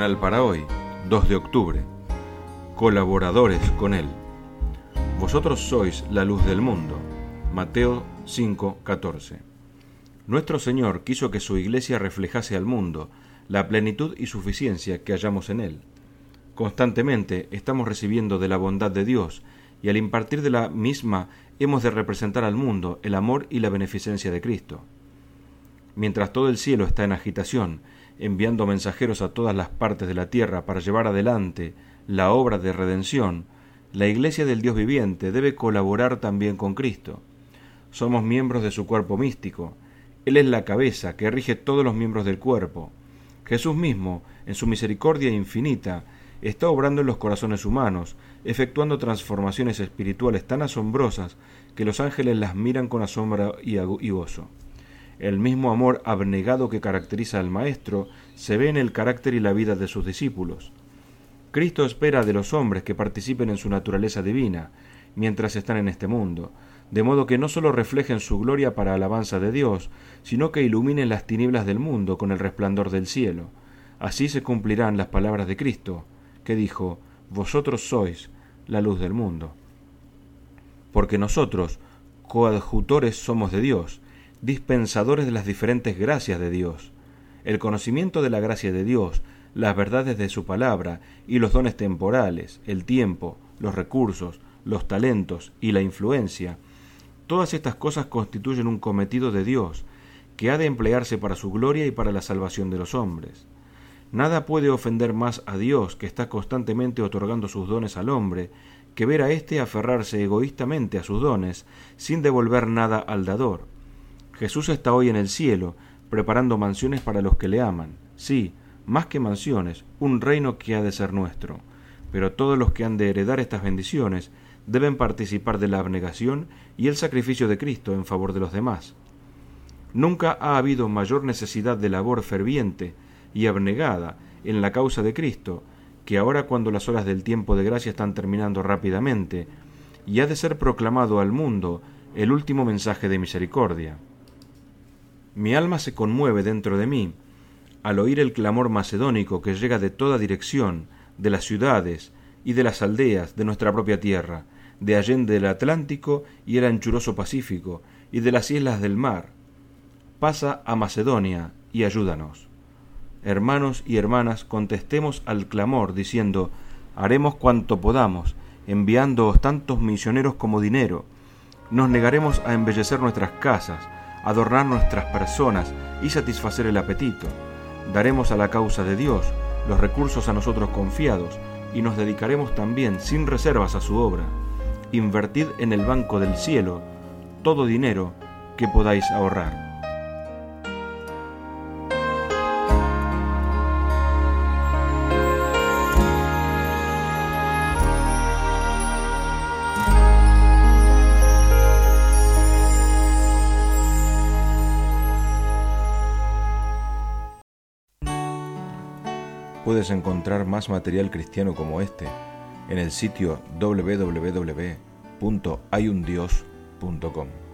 devocional para hoy, 2 de octubre. Colaboradores con Él. Vosotros sois la luz del mundo. Mateo 5:14. Nuestro Señor quiso que su iglesia reflejase al mundo la plenitud y suficiencia que hallamos en Él. Constantemente estamos recibiendo de la bondad de Dios y al impartir de la misma hemos de representar al mundo el amor y la beneficencia de Cristo. Mientras todo el cielo está en agitación, enviando mensajeros a todas las partes de la tierra para llevar adelante la obra de redención, la Iglesia del Dios viviente debe colaborar también con Cristo. Somos miembros de su cuerpo místico. Él es la cabeza que rige todos los miembros del cuerpo. Jesús mismo, en su misericordia infinita, está obrando en los corazones humanos, efectuando transformaciones espirituales tan asombrosas que los ángeles las miran con asombro y gozo. El mismo amor abnegado que caracteriza al Maestro se ve en el carácter y la vida de sus discípulos. Cristo espera de los hombres que participen en su naturaleza divina, mientras están en este mundo, de modo que no solo reflejen su gloria para alabanza de Dios, sino que iluminen las tinieblas del mundo con el resplandor del cielo. Así se cumplirán las palabras de Cristo, que dijo: «Vosotros sois la luz del mundo». Porque nosotros, coadjutores somos de Dios, dispensadores de las diferentes gracias de Dios. El conocimiento de la gracia de Dios, las verdades de su palabra y los dones temporales, el tiempo, los recursos, los talentos y la influencia, todas estas cosas constituyen un cometido de Dios que ha de emplearse para su gloria y para la salvación de los hombres. Nada puede ofender más a Dios, que está constantemente otorgando sus dones al hombre, que ver a éste aferrarse egoístamente a sus dones sin devolver nada al dador. Jesús está hoy en el cielo, preparando mansiones para los que le aman. Sí, más que mansiones, un reino que ha de ser nuestro. Pero todos los que han de heredar estas bendiciones deben participar de la abnegación y el sacrificio de Cristo en favor de los demás. Nunca ha habido mayor necesidad de labor ferviente y abnegada en la causa de Cristo que ahora, cuando las horas del tiempo de gracia están terminando rápidamente, y ha de ser proclamado al mundo el último mensaje de misericordia. Mi alma se conmueve dentro de mí al oír el clamor macedónico que llega de toda dirección, de las ciudades y de las aldeas de nuestra propia tierra, de allende el Atlántico y el anchuroso Pacífico, y de las islas del mar. Pasa a Macedonia y ayúdanos. Hermanos y hermanas, contestemos al clamor diciendo: haremos cuanto podamos, enviándoos tantos misioneros como dinero. Nos negaremos a embellecer nuestras casas, adornar nuestras personas y satisfacer el apetito. Daremos a la causa de Dios los recursos a nosotros confiados y nos dedicaremos también sin reservas a su obra. Invertid en el banco del cielo todo dinero que podáis ahorrar. Puedes encontrar más material cristiano como este en el sitio www.hayundios.com.